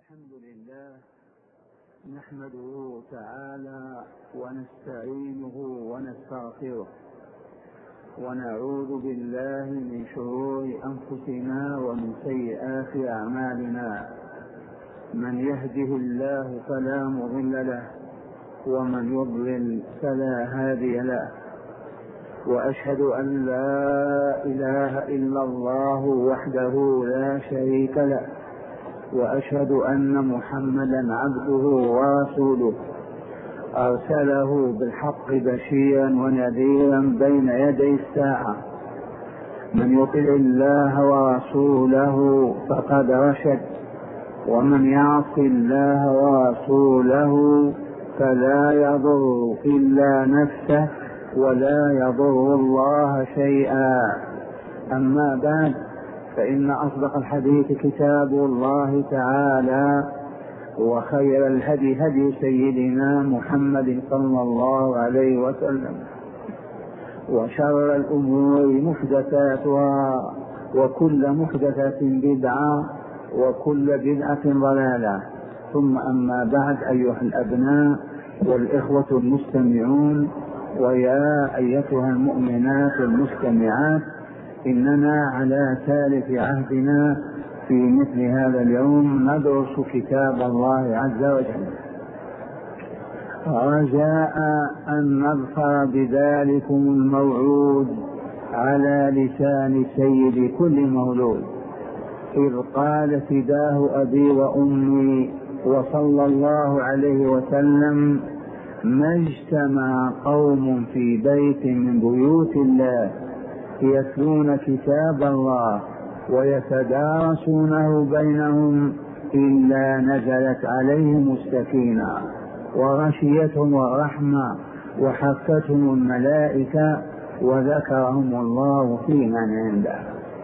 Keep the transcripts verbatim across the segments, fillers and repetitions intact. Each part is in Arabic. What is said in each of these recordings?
الحمد لله نحمده تعالى ونستعينه ونستغفره ونعوذ بالله من شرور أنفسنا ومن سيئات أعمالنا. من يهده الله فلا مضل له ومن يضلل فلا هادي له، وأشهد أن لا إله إلا الله وحده لا شريك له، وأشهد أن محمدا عبده ورسوله أرسله بالحق بشيرا ونذيرا بين يدي الساعة. من يطع الله ورسوله فقد رشد، ومن يعص الله ورسوله فلا يضر إلا نفسه ولا يضر الله شيئا. أما بعد، فإن أصدق الحديث كتاب الله تعالى، وخير الهدي هدي سيدنا محمد صلى الله عليه وسلم، وشر الأمور محدثاتها، وكل محدثة بدعة، وكل بدعة ضلالة. ثم أما بعد، أيها الأبناء والإخوة المستمعون، ويا أيتها المؤمنات المستمعات، إننا على ثالث عهدنا في مثل هذا اليوم ندرس كتاب الله عز وجل، رجاء أن نظفر بذلكم الموعود على لسان سيد كل مولود، إذ قال فداه أبي وأمي وصلى الله عليه وسلم: ما اجتمع قوم في بيت من بيوت الله يتلون كتاب الله ويتدارسونه بينهم إلا نزلت عليهم السكينة وغشيتهم الرحمة وحفتهم الملائكة وذكرهم الله في من عنده.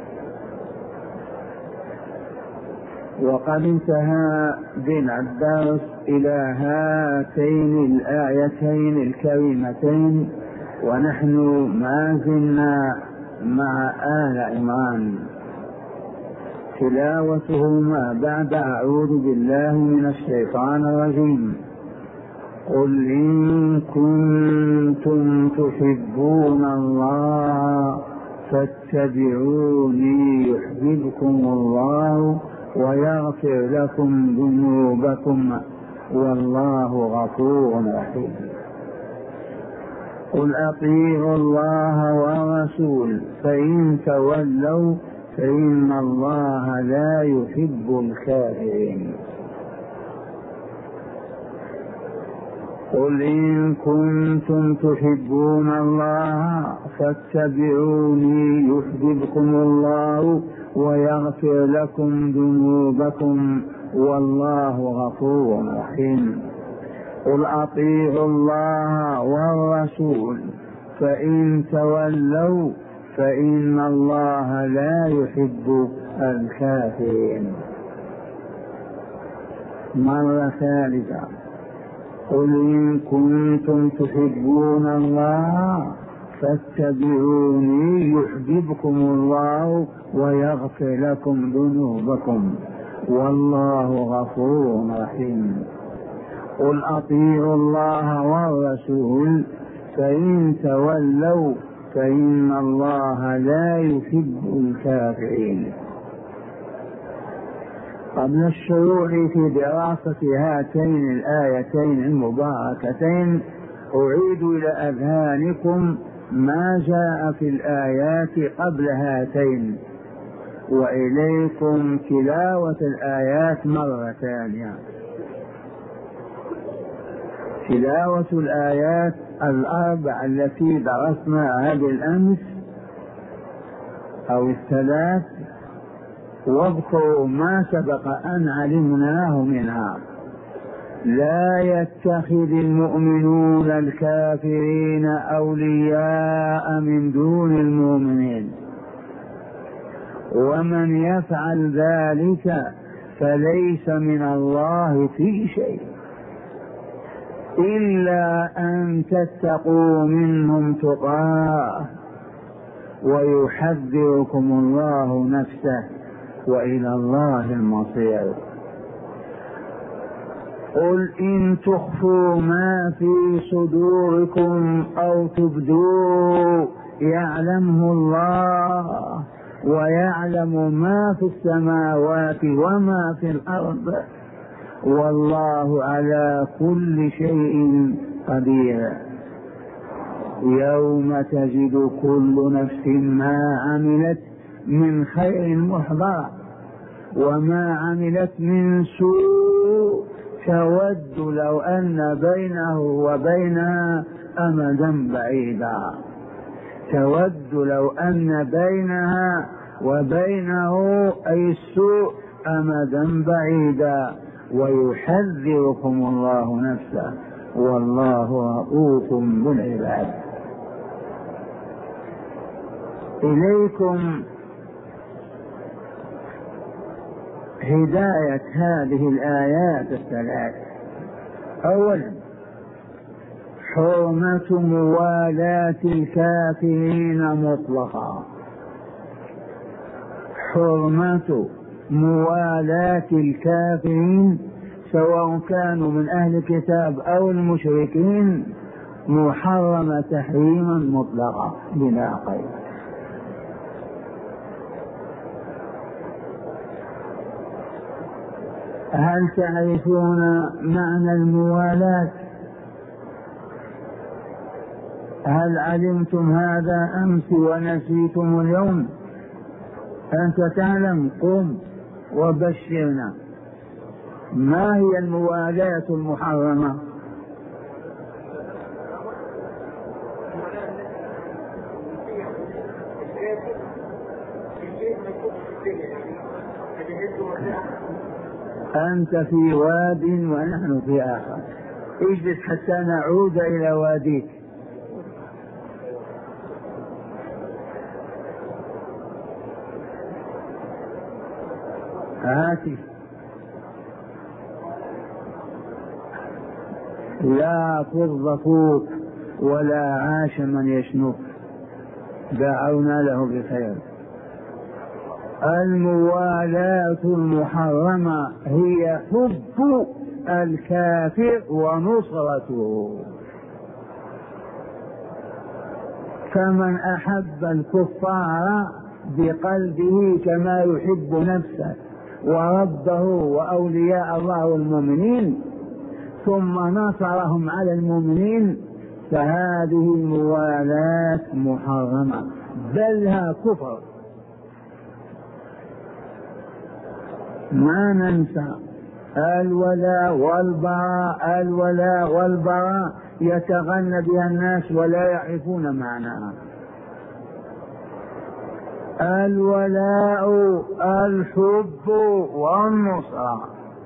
وقد انتهى بنا الدرس إلى هاتين الآيتين الكريمتين، ونحن ما زلنا مع آل عمران، تلاوتهما بعد أعوذ بالله من الشيطان الرجيم: قل إن كنتم تحبون الله فاتبعوني يحببكم الله ويغفر لكم ذنوبكم والله غفور رحيم. قل أطيعوا الله والرسول فإن تولوا فإن الله لا يحب الكافرين. قل إن كنتم تحبون الله فاتبعوني يحببكم الله ويغفر لكم ذنوبكم والله غفور رحيم. قل أطيعوا الله والرسول فإن تولوا فإن الله لا يحب الكافرين. مرة ثالثة: قل إن كنتم تحبون الله فاتبعوني يحببكم الله ويغفر لكم ذنوبكم والله غفور رحيم. قل أطيعوا الله والرسول فإن تولوا فإن الله لا يحب الكافرين. قبل الشروع في دراسة هاتين الآيتين المباركتين، أعيد إلى أذهانكم ما جاء في الآيات قبل هاتين، وإليكم تلاوة الآيات مرة ثانية. تلاوة الآيات الأربع التي درسناها بالأمس أو الثلاث، واذكروا ما سبق أن علمناه منها: لا يتخذ المؤمنون الكافرين أولياء من دون المؤمنين، ومن يفعل ذلك فليس من الله في شيء إلا أن تتقوا منهم تقاه ويحذركم الله نفسه وإلى الله المصير. قل إن تخفوا ما في صدوركم أو تبدوه يعلمه الله ويعلم ما في السماوات وما في الأرض والله على كل شيء قدير. يوم تجد كل نفس ما عملت من خير محضر وما عملت من سوء تود لو أن بينه وبينها أمدا بعيدا تود لو أن بينها وبينه أي السوء أمدا بعيدا ويحذركم الله نفسه والله رؤوف بالعباد. إليكم هداية هذه الآيات الثلاث. أولا حرمة موالاة الكافرين مطلقا، حرمة موالاة الكافرين سواء كانوا من أهل الكتاب أو المشركين محرمة تحريما مطلقا بلا قيد. هل تعرفون معنى الموالاة؟ هل علمتم هذا أمس ونسيتم اليوم؟ أنت تعلم، قم وبشرنا. ما هي الموالاة المحرمة؟ أنت في واد ونحن في آخر، اجلس حتى نعود إلى واديك. هاتي. لا فض فوق ولا عاش من يشنف، دعونا له بخير. الموالاة المحرمة هي حب الكافر ونصرته، فمن أحب الكفار بقلبه كما يحب نفسه وربه وأولياء الله والمؤمنين ثم نصرهم على المؤمنين فهذه الموالاة محرمة بل ها كفر. ما ننسى الولاء والبراء، الولاء والبراء يتغنى بها الناس ولا يعرفون معناها. الولاء الحب والنصرة،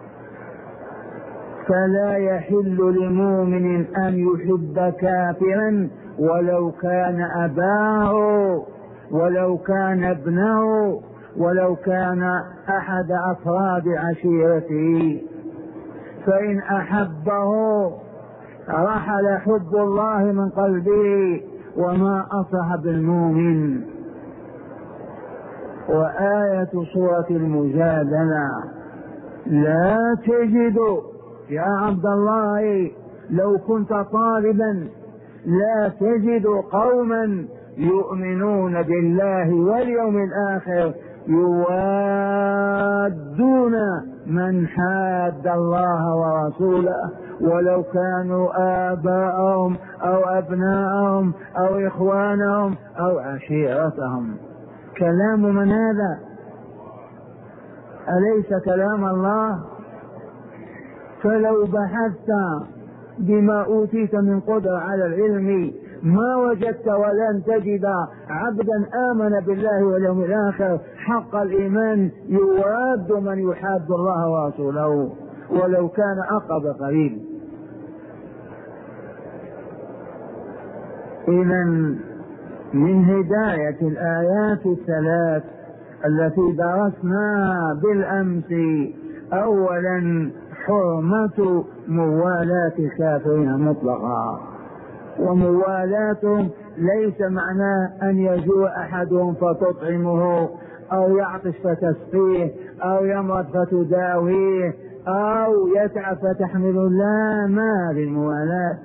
فلا يحل لمؤمن أن يحب كافرا ولو كان أباه ولو كان ابنه ولو كان أحد أفراد عشيرته، فإن أحبه رحل حب الله من قلبه وما أصح بالمؤمن. وآية سورة المجادلة لا تجد يا عبد الله لو كنت طالبا لا تجد قوما يؤمنون بالله واليوم الآخر يوادون من حاد الله ورسوله ولو كانوا آباءهم أو أبناءهم أو إخوانهم أو عشيرتهم. كلام من هذا؟ أليس كلام الله؟ فلو بحثت بما أوتيت من قدرة على العلم ما وجدت ولن تجد عبدا آمن بالله واليوم الآخر حق الإيمان يواد من يحاد الله ورسوله ولو كان أقرب قريب. إذن من هداية الآيات الثلاث التي درسناها بالأمس أولا حرمة موالاة الكافرين مطلقا، وموالاتهم ليس معناه أن يجوع أحدهم فتطعمه أو يعطش فتسقيه أو يمرض فتداويه أو يتعب فتحمل، لا، ما هذه الموالاة.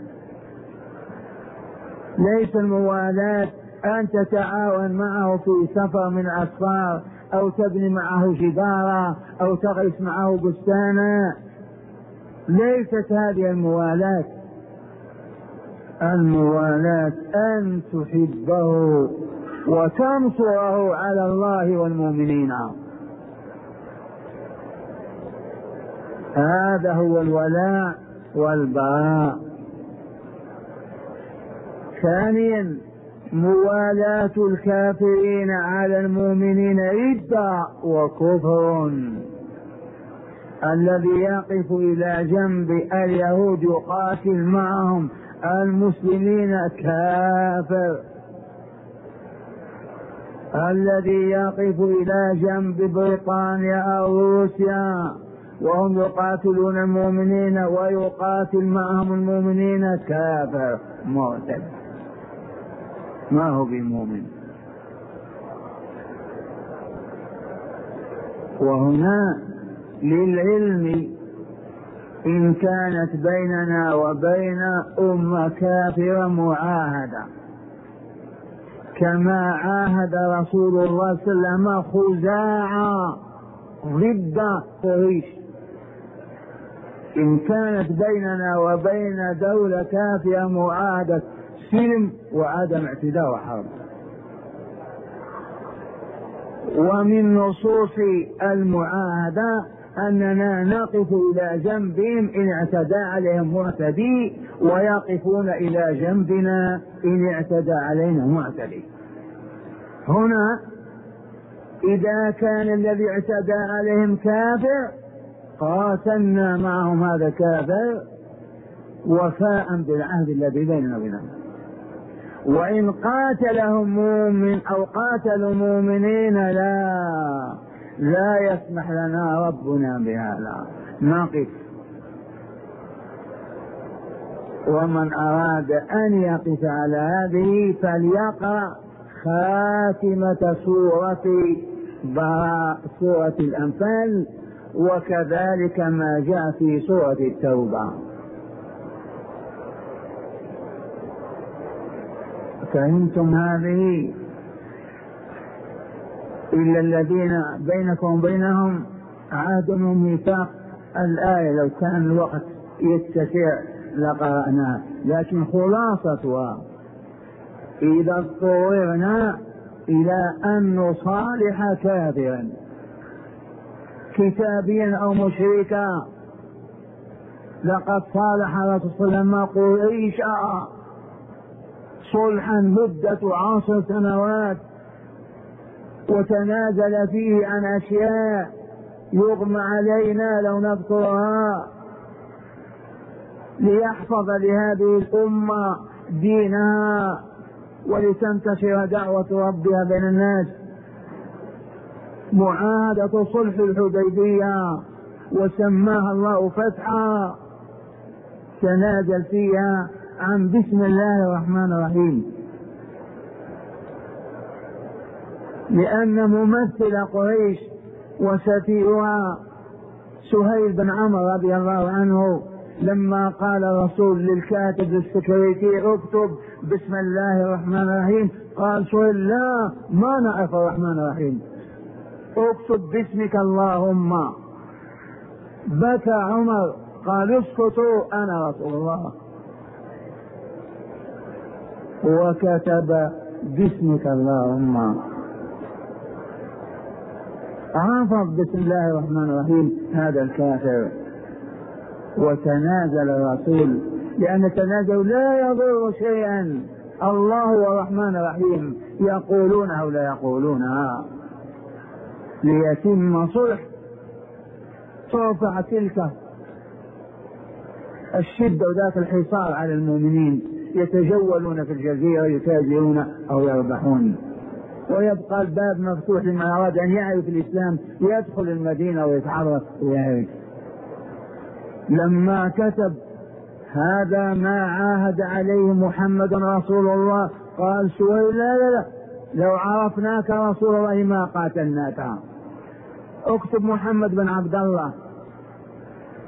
ليس الموالاة أن تتعاون معه في سفر من الأسفار، أو تبني معه جدارا، أو تغرس معه بستانا، ليست هذه الموالاة. الموالاة أن تحبه وتنصره على الله والمؤمنين، هذا هو الولاء والبراء. ثانيا موالاة الكافرين على المؤمنين ردة وكفر. الذي يقف إلى جنب اليهود يقاتل معهم المسلمين كافر، الذي يقف إلى جنب بريطانيا أو روسيا وهم يقاتلون المؤمنين ويقاتل معهم المؤمنين كافر مرتد، ما هو بمؤمن. وهنا للعلم إن كانت بيننا وبين أمة كافرة معاهدة كما عاهد رسول الله صلى الله عليه وسلم خزاعة ضد قريش، إن كانت بيننا وبين دولة كافرة معاهدة سلم وعدم اعتداء وحرب. ومن نصوص المعاهدة أننا نقف إلى جنبهم إن اعتدى عليهم معتدي، ويقفون إلى جنبنا إن اعتدى علينا معتدي. هنا إذا كان الذي اعتدى عليهم كافر قاتلنا معهم هذا كافر وفاء بالعهد الذي بيننا وبينهم. وإن قاتلهم مؤمن أو قاتلوا مؤمنين لا لا يسمح لنا ربنا بهذا، نقف. ومن أراد أن يقف على هذه فليقرأ خاتمة سورة براء سورة الأنفال، وكذلك ما جاء في سورة التوبة. فهمتم هذه؟ إلا الذين بينكم وبينهم عهد وميثاق. الآية لو كان الوقت يتسع لقرأناها، لكن خلاصتها إذا اضطررنا إلى أن نصالح كافرا كتابيا أو مشركا، لقد صالح الرسول صلى الله عليه وسلم قريشا صلحا مدة عشر سنوات، وتنازل فيه عن أشياء يغمى علينا لو نذكرها، ليحفظ لهذه الأمة دينها ولتنتشر دعوة ربها بين الناس. معاهدة صلح الحديبية وسماها الله فتحا، تنازل فيها عن بسم الله الرحمن الرحيم، لأن ممثل قريش وسفيرها سهيل بن عمرو رضي الله عنه لما قال الرسول للكاتب السكرتير اكتب بسم الله الرحمن الرحيم، قال سهيل لا، ما نعرف الرحمن الرحيم، اكتب باسمك اللهم. بكى عمر قال اسكتوا أنا رسول الله، وكتب باسمك اللهم. عرف بسم الله الرحمن الرحيم هذا الكافر، وتنازل الرسول، لأن تنازل لا يضر شيئا، الله هو الرحمن الرحيم، يقولون أو لا يقولونها، ليتم صلح. ترفع تلك الشدة وذات الحصار على المؤمنين، يتجولون في الجزيرة يتاجرون أو يربحون، ويبقى الباب مفتوح لمن أراد أن يعرف الإسلام يدخل المدينة ويتعرف ويعرف. لما كتب هذا ما عاهد عليه محمد رسول الله قال سهيل لا لا لا، لو عرفناك رسول الله ما قاتلناك، اكتب محمد بن عبد الله.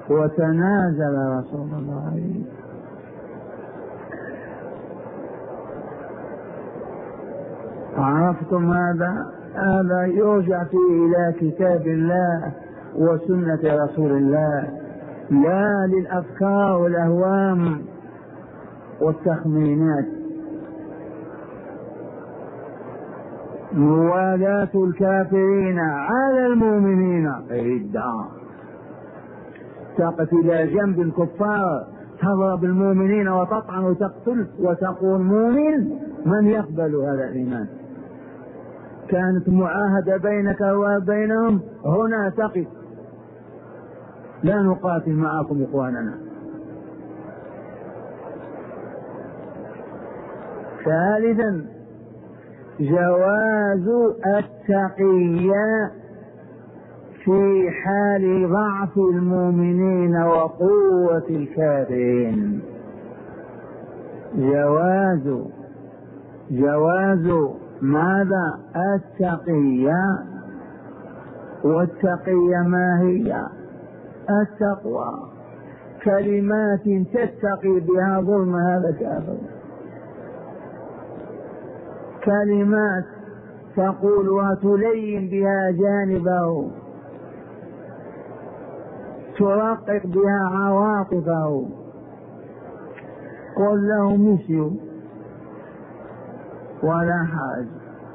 وتنازل رسول الله. عرفتم هذا؟ هذا يرجع فيه إلى كتاب الله وسنة رسول الله، لا للأفكار والأهوام والتخمينات. موالاة الكافرين على المؤمنين ردة، تقف إلى جنب الكفار تضرب المؤمنين وتطعن وتقتل وتقول مؤمن، من يقبل هذا الإيمان؟ كانت معاهدة بينك وبينهم، هنا تقف، لا نقاتل معكم إخواننا. ثالثا جواز التقية في حال ضعف المؤمنين وقوة الكافرين. جواز جواز ماذا؟ التقية. والتقية ما هي؟ التقوى، كلمات تتقي بها ظلم هذا الكافر، كلمات تقولها تلين بها جانبه، ترقق بها عواطفه. قل له مشيوا ولا حاجة،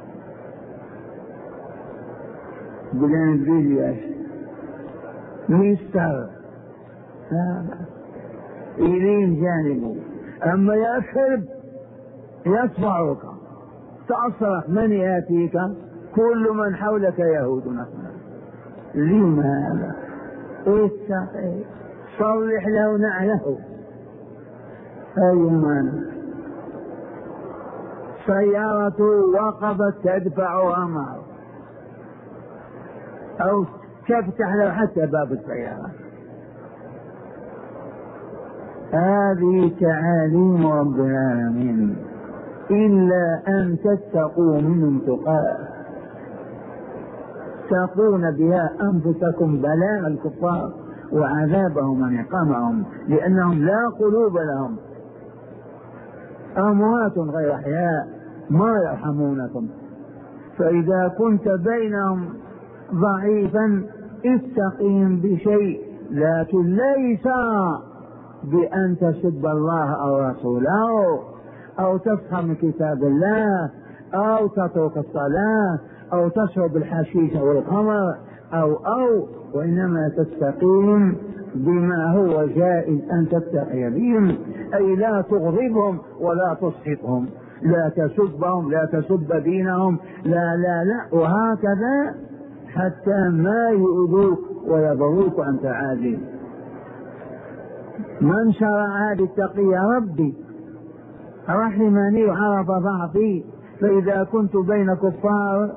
بدنا تقول يا شيخ ميستر لا إلين جانبه. أما يشرب يصفعك تصرخ من يأتيك؟ كل من حولك يهود مثلا. لماذا؟ اتقي، صلح له نعله. أيما سيارة وقفت تدفعها معه أو تفتح له حتى باب السيارة. هذه تعاليم رب العالمين، إلا أن تتقوا منهم تقاه تقون بها أنفسكم بلاء الكفار وعذابهم ونقامهم، لأنهم لا قلوب لهم، أموات غير أحياء ما يرحمونكم. فإذا كنت بينهم ضعيفا استقيم بشيء، لكن ليس بأن تسب الله أو رسوله أو تسخر من كتاب الله أو تترك الصلاة أو تشرب الحشيش أو الخمر أو أو وإنما تستقيم بما هو جائز أن تتقي بهم، أي لا تغضبهم ولا تسخطهم، لا تسبهم، لا تسب دينهم، لا لا لا وهكذا حتى ما يؤذوك ويضروك عن تعالي. من شرع هذه التقية ربي رحمني وعرف ضعفي، فإذا كنت بين كفار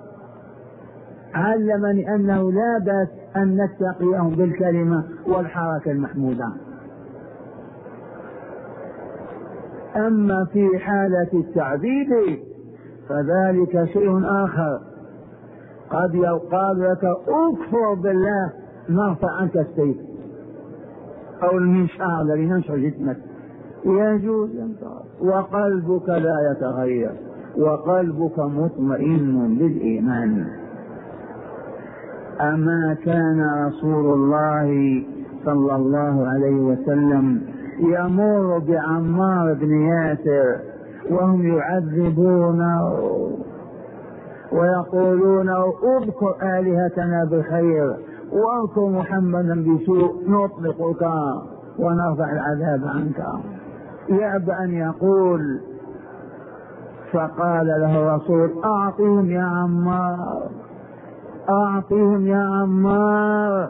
علمني أنه لا بأس أن نتقيهم بالكلمة والحركة المحمودة. أما في حالة التعذيب فذلك شيء آخر، قد يقال لك اكفر بالله نرفع عنك السيف أو المنشار الذي ينشر جسمك، يجوز وقلبك لا يتغير وقلبك مطمئن بالإيمان. أما كان رسول الله صلى الله عليه وسلم يمر بعمار بن ياسر وهم يعذبونه ويقولون اذكر آلهتنا بخير واذكر محمدا بسوء نطلقك ونرفع العذاب عنك، يأبى أن يقول. فقال له الرسول أعطهم يا عمار، أعطهم يا عمار.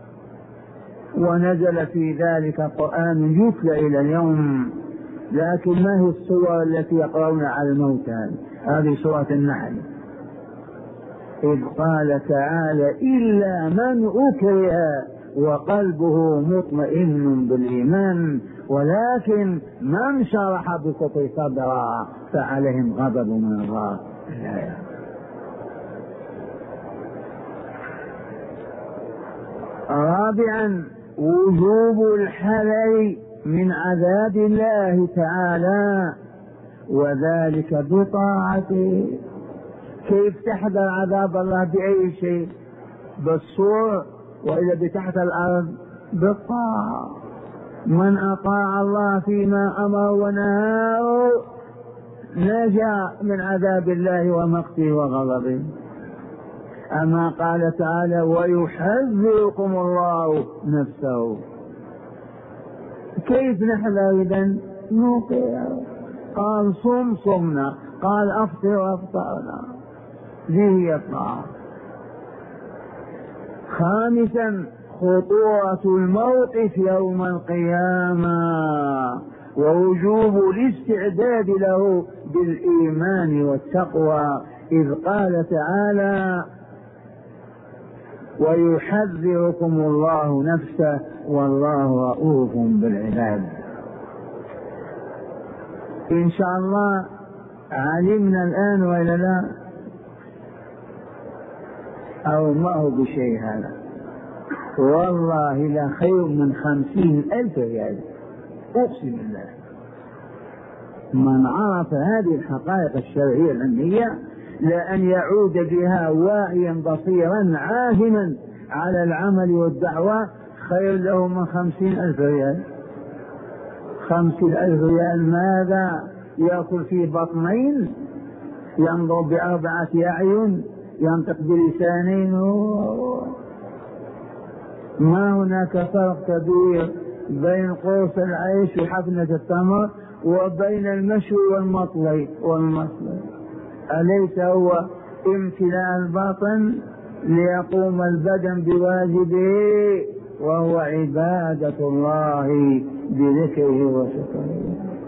ونزل في ذلك قرآن يتلى إلى اليوم، لكن ما هي الصور التي يقرؤون على الموتى؟ هذه سورة النحل، إذ قال تعالى إلا من أكره وقلبه مطمئن بالإيمان ولكن من شرح بكفر صدرا فعليهم غضب من الله. رابعا وجوب الحذر من عذاب الله تعالى، وذلك بطاعته. كيف تحذر عذاب الله؟ بأي شيء؟ بالصور، وإذا بتحت الأرض بالطاعة. من أطاع الله فيما أمر ونهاه نجا من عذاب الله ومقته وغضبه. أما قال تعالى ويحذركم الله نفسه. كيف نحذر إذن؟ نطيع. قال صم صمنا، قال أفطر أفطرنا. ذي هي الطاعة. خامسا خطورة الموقف يوم القيامة ووجوب الاستعداد له بالإيمان والتقوى، إذ قال تعالى ويحذركم الله نفسه والله رؤوف بالعباد. إن شاء الله علمنا الآن ولا لا؟ أو ما هو بشيء هذا؟ والله لا خير من خمسين ألف ريال، أقسم بالله. من عرف هذه الحقائق الشرعية العلمية لأن يعود بها واعيا بصيرا عاهما على العمل والدعوة خير له من خمسين ألف ريال. خمسين ألف ريال ماذا يأكل في بطنين، ينظر بأربعة أعين، ينطق بلسانين؟ ما هناك فرق كبير بين قوس العيش وحفنة التمر وبين المشوي والمطلي والمصلي. أليس هو امتلاء البطن ليقوم البدن بواجبه، وهو عبادة الله بذكره وشكره.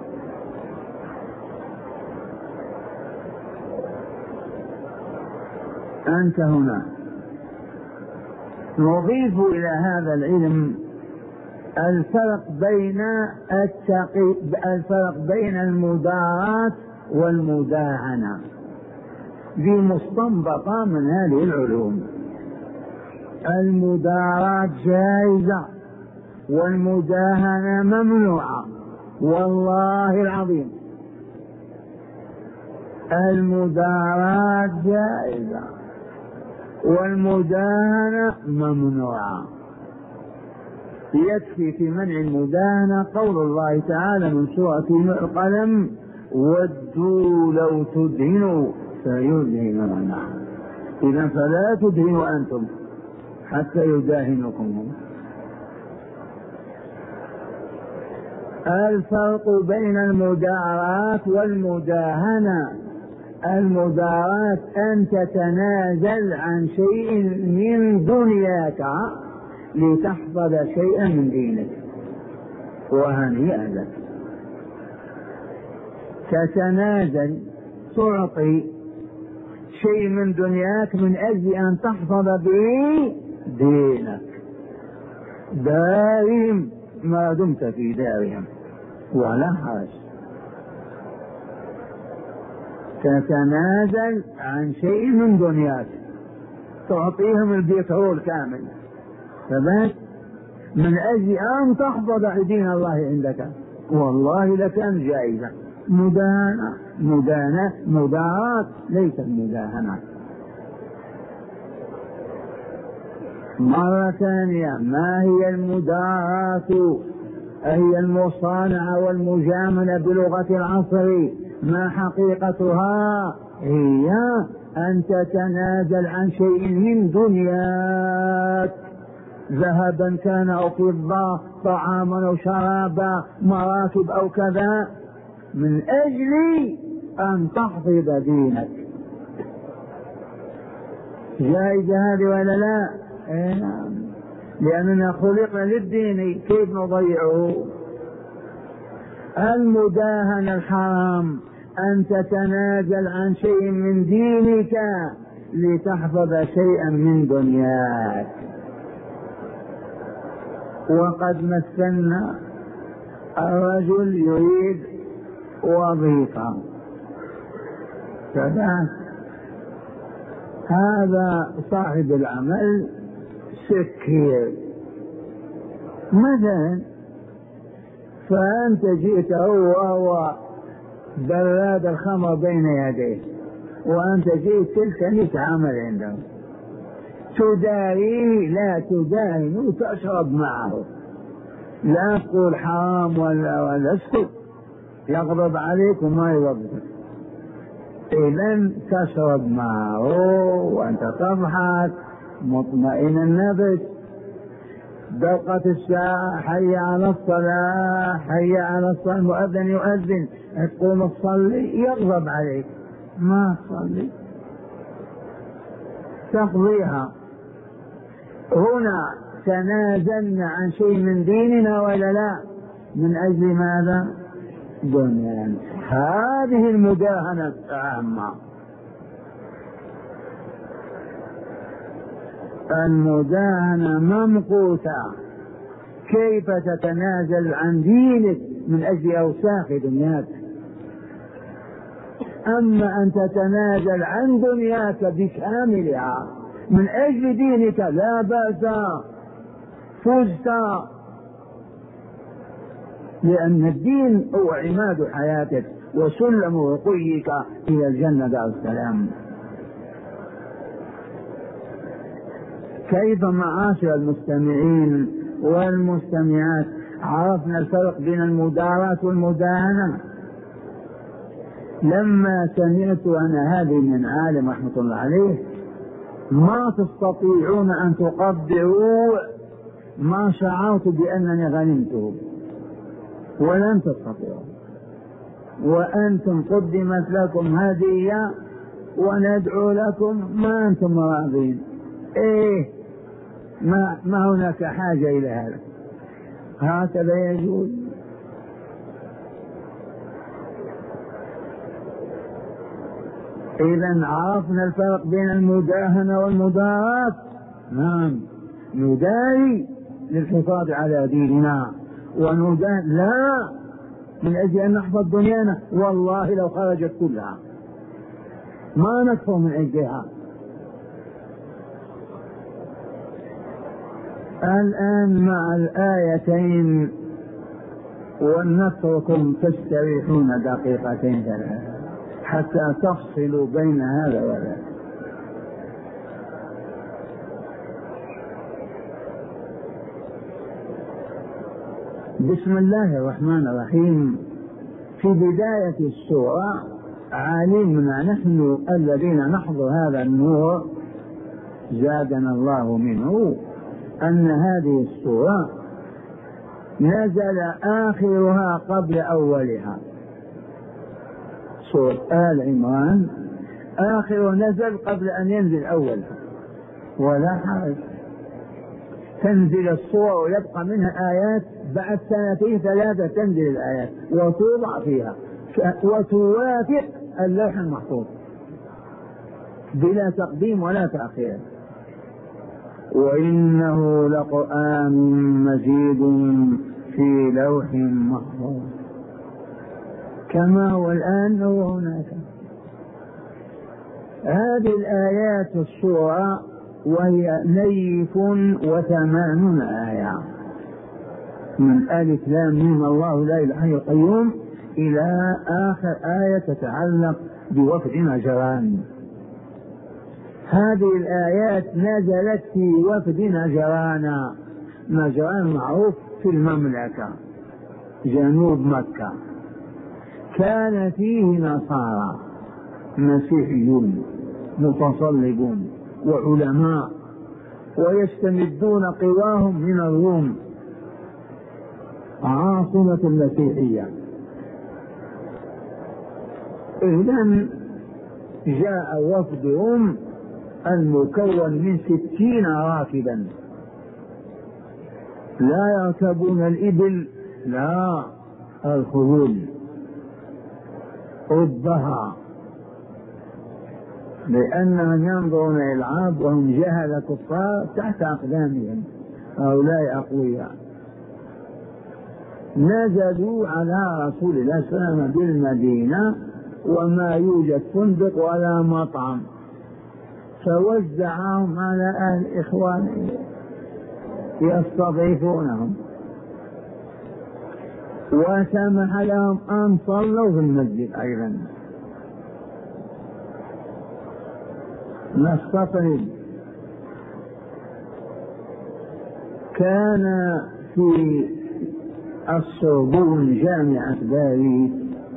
أنت هنا نضيف إلى هذا العلم الفرق بين التقي الفرق بين المداراة والمداهنة. ذي مستنبطة من هذه العلوم. المداراة جائزة والمداهنة ممنوعة، والله العظيم. المداراة جائزة والمداهنة ممنوعة. يكفي في منع المداهنة قول الله تعالى من سورة القلم ودوا لو تدهنوا فيدهنون. إذا فلا تدهنوا أنتم حتى يداهنكم. الفرق بين المداراة والمداهنة: المداراة أن تتنازل عن شيء من دنياك لتحفظ شيئا من دينك، وهنيئا لك. تتنازل، تعطي شيء من دنياك من أجل أن تحفظ به دينك. دائم ما دمت في دارهم ولا حرج. تتنازل عن شيء من دنياك، تعطيهم البترول كامل فبس من أجل أن تحفظ دين الله عندك، والله لكان جائزة. مدانة مدانة مداراة ليس المداهنة. مرة ثانية: ما هي المداراة؟ هي المصانعة والمجاملة بلغة العصر. ما حقيقتها؟ هي أن تتنازل عن شيء من دنياك، ذهبا كان أو فضة، طعاما أو شرابا، مراكب أو كذا، من أجل أن تحفظ دينك. جائزة هذه ولا لا؟ إيه نعم، لأننا خلقنا للدين، كيف نضيعه؟ المداهنة الحرام أن تتنازل عن شيء من دينك لتحفظ شيئا من دنياك. وقد مثلنا الرجل يريد وظيفة، فذاك هذا صاحب العمل سكير مثلا. فأنت جئت وهو براد الخمر بين يديه، وأنت جئت تلك يتعامل عنده، تداري لا تداهن وتشرب معه، لا تقول حرام ولا ولا اسكت، يغضب عليك وما يغضب. إذن تشرب معه وأنت تضحك مطمئن النفس. دقت الساعة، حي على الصلاة، حي على الصلاة، المؤذن يؤذن، تقوم تصلي، يغضب عليك ما تصلي، تقضيها. هنا تنازلنا عن شيء من ديننا ولا لا؟ من أجل ماذا؟ دنيا. هذه المداهنة العامة، المداهنة ممقوتة. كيف تتنازل عن دينك من أجل أوساخ دنياك؟ أما أن تتنازل عن دنياك بكاملها من أجل دينك لا بأس، فزت، لأن الدين هو عماد حياتك وسلم رقيك إلى الجنة دار السلام. كيف معاشر المستمعين والمستمعات عرفنا الفرق بين المداراة والمداهنة؟ لما سمعت أنا هذه من عالم رحمة الله عليه، ما تستطيعون أن تقدروا ما شعرت بأنني غنمته، ولن تستطيعوا، وأنتم قدمت لكم هدية وندعو لكم ما أنتم راضين. إيه ما, ما هناك حاجة إلى هذا، هكذا يجوز. إذن عرفنا الفرق بين المداهنة والمداراة. نعم، نداري للحفاظ على ديننا، وندان لا من أجل أن نحفظ دنيانا، والله لو خرجت كلها ما نكفر من أجلها. الآن مع الآيتين ونترككم تستريحون دقيقتين ثلاثة حتى تفصلوا بين هذا وذاك. بسم الله الرحمن الرحيم. في بداية السورة علمنا نحن الذين نحضر هذا النور زادنا الله منه أن هذه السورة نزل آخرها قبل أولها. سورة آل عمران آخر نزل قبل أن ينزل أولها، ولا حرج، تنزل السورة ويبقى منها آيات، بعد سنتين ثلاثة تنزل الآيات وتوضع فيها وتوافق اللوح المحفوظ بلا تقديم ولا تأخير. وإنه لقرآن مجيد في لوح محفوظ، كما هو الآن هو هناك. هذه الآيات السورة وهي نيف وثمانون آية، من ألف لام ميم الله لا إله إلا القيوم إلى آخر آية تتعلق بوفد نجران. هذه الآيات نزلت في وفد نجران. نجران معروف في المملكة جنوب مكة، كان فيه نصارى مسيحيون متصلبون وعلماء، ويستمدون قواهم من الروم عاصمة المسيحية. إذن جاء وفدهم المكون من ستين راكبا، لا يركبون الإبل، لا، الخيول ربها، لأنهم ينظرون إلى العاب وهم جهل كفار تحت أقدامهم، هؤلاء أقوياء. نزلوا على رسول الله صلى الله عليه وسلم بالمدينة وما يوجد فندق ولا مطعم، فوزعهم على أهل إخوانهم يستضيفونهم وسمح لهم أن صلوا في المسجد أيضا. نستطرد. كان في السوربون جامعة باريس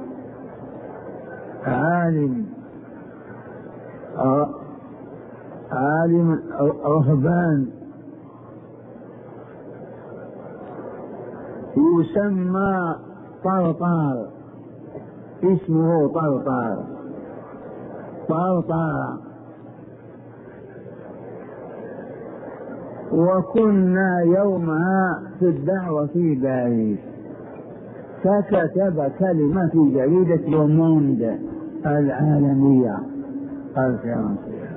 عالم عالم رهبان يسمى طرطار، اسمه طرطار طرطار وكنا يومها في الدعوة في باريس، فكتب كلمة في جريدة لوموند العالمية الفرنسية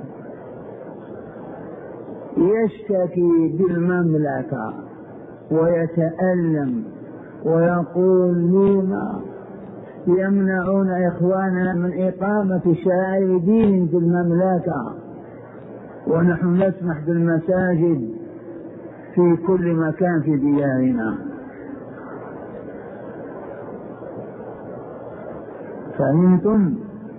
يشتكي بالمملكة ويتألم ويقول لما يمنعون إخواننا من إقامة شعائر دين في المملكة ونحن نسمح بالمساجد في كل مكان في ديارنا. فهمتم؟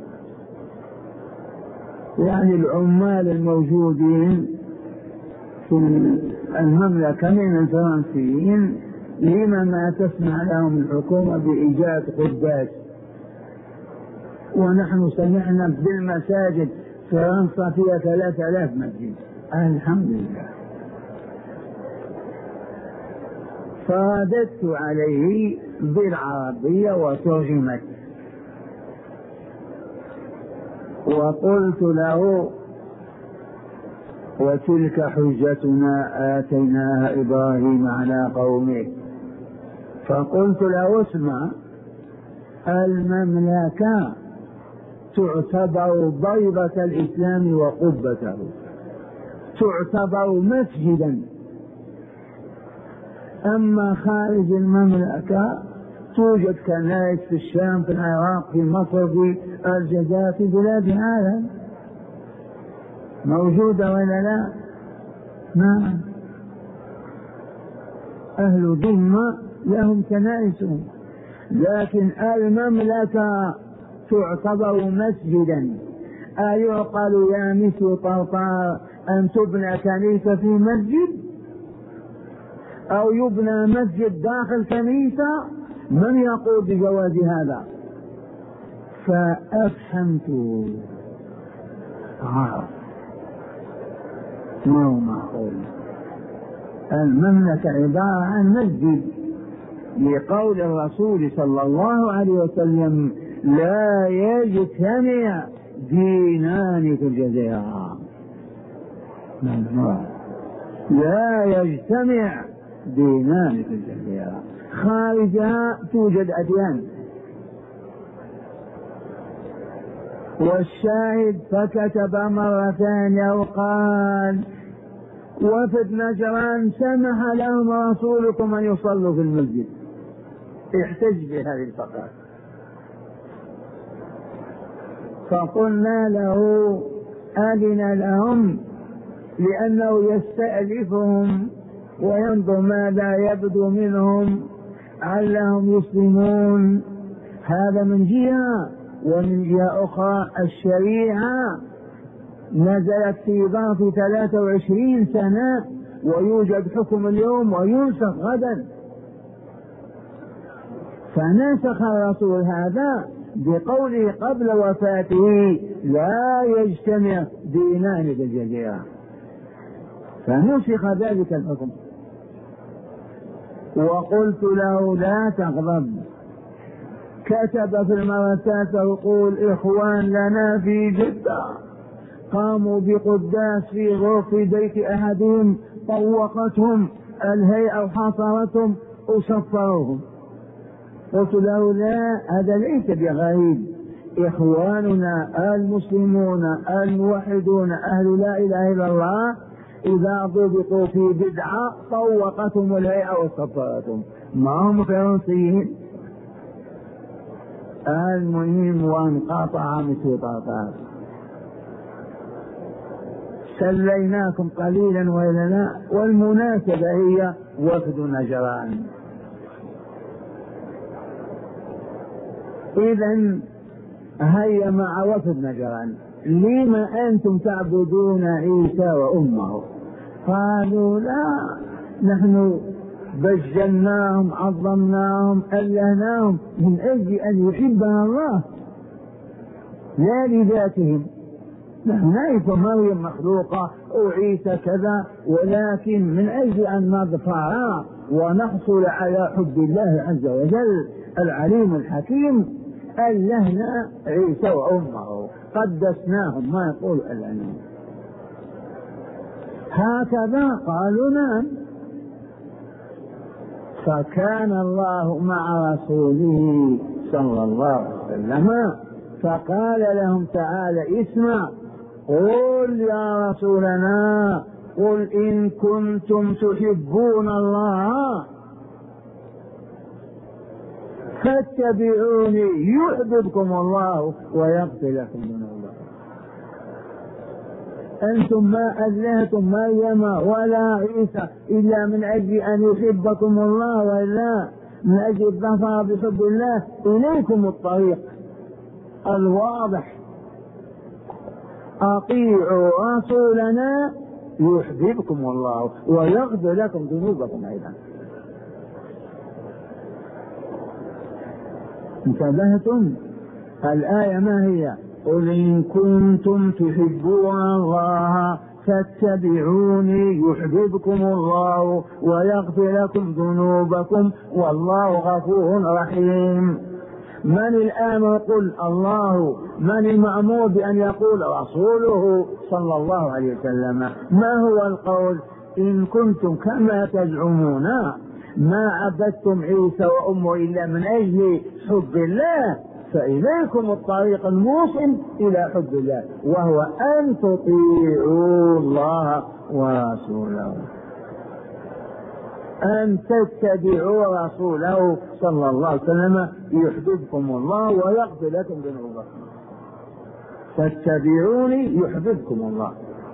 يعني العمال الموجودين في المملكة من الفرنسيين لما ما تسمع لهم الحكومة بإيجاد قداس، ونحن سمعنا بالمساجد فرنسا فيها ثلاثة آلاف مسجد الحمد لله. فرددت عليه بالعربية وترجمت وقلت له وتلك حجتنا آتيناها إبراهيم على قومه. فقلت له اسمع، المملكة تعتبر بيضة الإسلام وقبته، تعتبر مسجدا، أما خارج المملكة توجد كنائس في الشام في العراق في مصر في الجزائر في بلاد العالم موجودة ولا لا؟ نعم، أهل ذمة لهم كنائسهم، لكن المملكة تعتبر مسجدا. أيعقل يا مثل طرطار أن تبنى كنيسة في مسجد أو يبنى مسجد داخل كنيسة؟ من يقول بجواز هذا؟ فأفهمت عارف ما هو معقول. المملكة عبارة عن مسجد لقول الرسول صلى الله عليه وسلم لا يجتمع دينان في الجزيرة، لا يجتمع دينان في الجزيرة، خارجها توجد أديان. والشاهد فكتب مرة ثانية وقال وفد نجران سمح لهم رسولكم أن يصلوا في المسجد، احتج بهذه الفقرة. فقلنا له أذن لهم لأنه يستألفهم وينظر ماذا يبدو منهم علهم يسلمون، هذا من جهة. ومن جهة أخرى الشريعة نزلت في ظرف ثلاثة وعشرين سنة ويوجد حكم اليوم وينسخ غدا، فنسخ الرسول هذا بقوله قبل وفاته لا يجتمع دينان بالجزيرة، فنسخ ذلك الحكم. وقلت له لا تغضب. كتب في المرة الثالثة يقول إخوان لنا في جدة قاموا بقداس في غرف بيت أحدهم، طوقتهم الهيئة وحاصرتهم وشفروهم. قلت له لا، هذا ليس بغريب، إخواننا المسلمون الموحدون أهل لا إله إلا الله إذا ضبطوا في بدعة طوقتهم الهيئة وشفرتهم، ما هم فرنسيين. المهم وانقطع مثل طرطار. سليناكم قليلا وإلا لا. والمناسبة هي وفد نجران، إذن هيا مع وفد نجران، لما أنتم تعبدون عيسى وأمه؟ قالوا لا، نحن بجلناهم عظمناهم ألهناهم من أجل أن يحبنا الله لا لذاتهم. نحن نعرف مريم مخلوقة وعيسى كذا، ولكن من أجل أن نظفر ونحصل على حب الله عز وجل العليم الحكيم ألهنا عيسى وأمه، قدسناهم، ما يقول ألهنا. هكذا قالوا نعم. فكان الله مع رسوله صلى الله عليه وسلم فقال لهم تعالى اسمع، قل يا رسولنا قل إن كنتم تحبون الله فاتبعوني يحببكم الله ويغفر لكم ذنوبكم. أنتم ما ألهتم مريم ولا عيسى إلا من أجل أن يحبكم الله، ولا من أجل الظفر بحب الله. إليكم الطريق الواضح، أطيعوا رسولنا يحببكم الله ويغفر لكم ذنوبكم أيضا. انتبهتم؟ الآية ما هي؟ قل إن كنتم تحبون الله فاتبعوني يحببكم الله ويغفر لكم ذنوبكم والله غفور رحيم. من الآن يقول الله؟ من المأمور بأن يقول؟ رسوله صلى الله عليه وسلم. ما هو القول؟ إن كنتم كما تزعمون ما عبدتم عيسى وأمه إلا من أجل حب الله، فإليكم الطريق الموصل إلى حب الله، وهو أن تطيعوا الله ورسوله، أن تتبعوا رسوله صلى الله عليه وسلم يحببكم الله ويغفر لكم ذنوبكم. فاتبعوني يحببكم الله.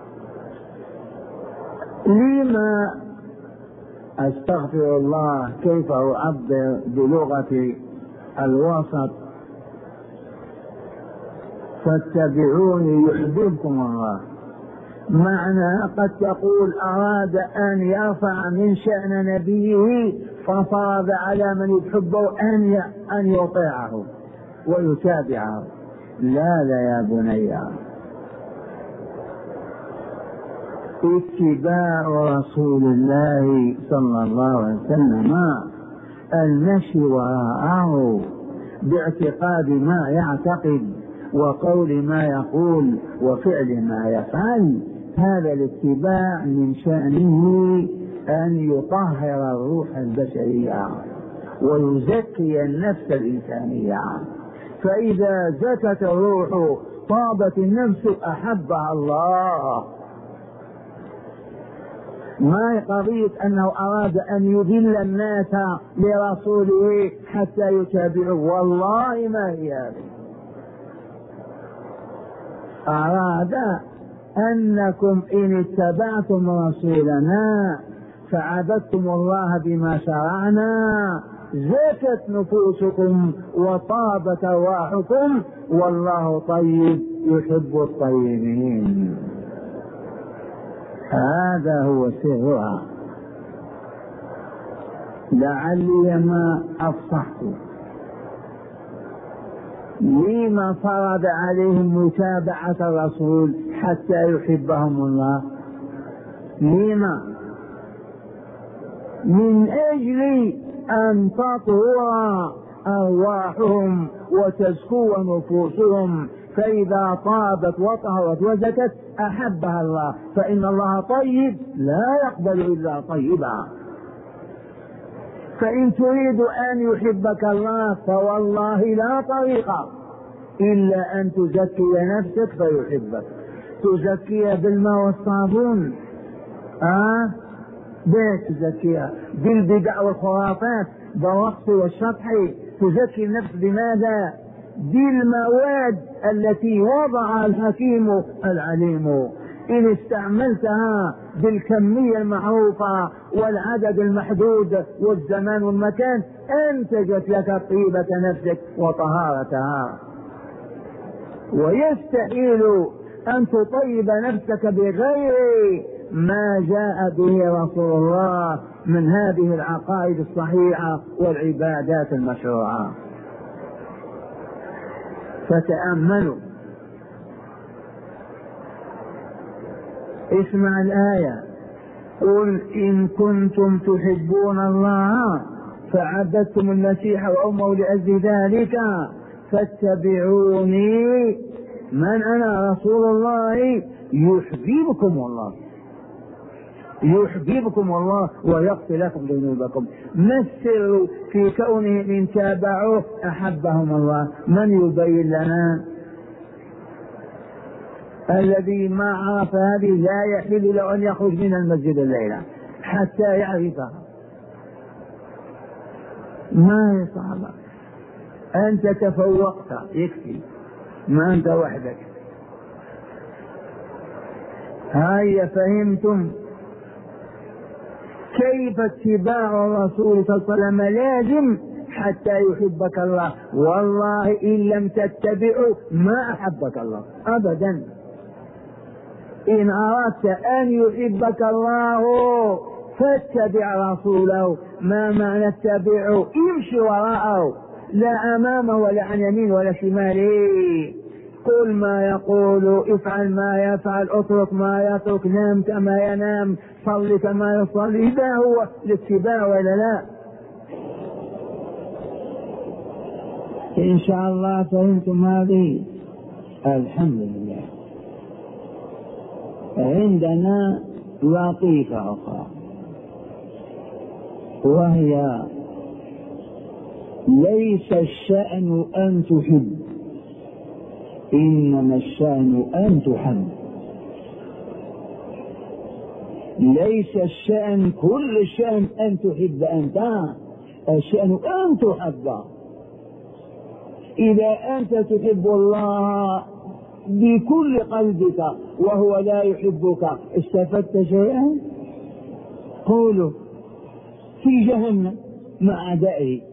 لما أستغفر الله كيف أعبر بلغة الوسط؟ فاتبعوني يحببكم الله، معنى قد تقول أراد أن يرفع من شأن نبيه ففرض على من يحبه أن أن يطيعه ويتابعه. لا لا يا بني، اتباع رسول الله صلى الله عليه وسلم المشي وراءه باعتقاد ما يعتقد وقول ما يقول وفعل ما يفعل، هذا الاتباع من شأنه أن يطهر الروح البشرية ويزكي النفس الإنسانية. فإذا زكت الروح طابت النفس أحبها الله. ما قضية أنه أراد أن يذل الناس لرسوله حتى يتابعوا، والله ما هي هذه. أراد أنكم إن اتبعتم رسولنا فعبدتم الله بما شرعنا زكت نفوسكم وطابت أرواحكم والله طيب يحب الطيبين. هذا هو سرها. لعلي ما أفصحت. لما فرض عليهم متابعة الرسول حتى يحبهم الله؟ لما؟ من أجل أن تطهر أرواحهم وتزكو نفوسهم، فإذا طابت وطهرت وزكت أحبها الله، فإن الله طيب لا يقبل إلا طيبا. فإن تريد أن يحبك الله فوالله لا طريق إلا أن تزكي نفسك فيحبك. تزكيها بالماء والصابون، آه بيت تزكيها بالبدع والخرافات بالرقص والشطح. تزكي النفس بماذا؟ بالمواد التي وضعها الحكيم العليم. إن استعملتها بالكمية المعروفة والعدد المحدود والزمان والمكان أنتجت لك طيبة نفسك وطهارتها. ويستحيل أن تطيب نفسك بغير ما جاء به رسول الله من هذه العقائد الصحيحة والعبادات المشروعة. فتأملوا، اسمع الآية: قل إن كنتم تحبون الله فعبدتم المسيح وأمه لأجل ذلك فاتبعوني من أنا رسول الله يحببكم الله يحببكم الله ويغفر لكم ذنوبكم. ما السر في كونهم إن تابعوه أحبهم الله؟ من يبين لنا؟ الذي ما عرف هذه لا يحل له أن يخرج من المسجد الليلة حتى يعرفها. ما هي صعبة، أنت تفوقت يكفي، ما أنت وحدك. هيا فهمتم كيف اتباع الرسول صلى الله عليه وسلم لازم حتى يحبك الله. والله إن لم تتبعه ما أحبك الله أبدا. إن أردت أن يحبك الله فاتبع رسوله. ما معنى اتبعه؟ امشي وراءه، لا أمامه ولا عن يمين ولا شماله. قل ما يقول، افعل ما يفعل، اترك ما يترك، نام كما ينام، صل كما يصلي. إذا هو الاتباع ولا لا؟ إن شاء الله فهمتم هذه. الحمد لله. عندنا لطيفة أخرى وهي: ليس الشأن أن تحب، إنما الشأن أن تحب. ليس الشأن كل الشأن أن تحب أنت، الشأن أن تحب. إذا أنت تحب الله بكل قلبك وهو لا يحبك استفدت شيئا؟ قولوا في جهنم مع أعدائه.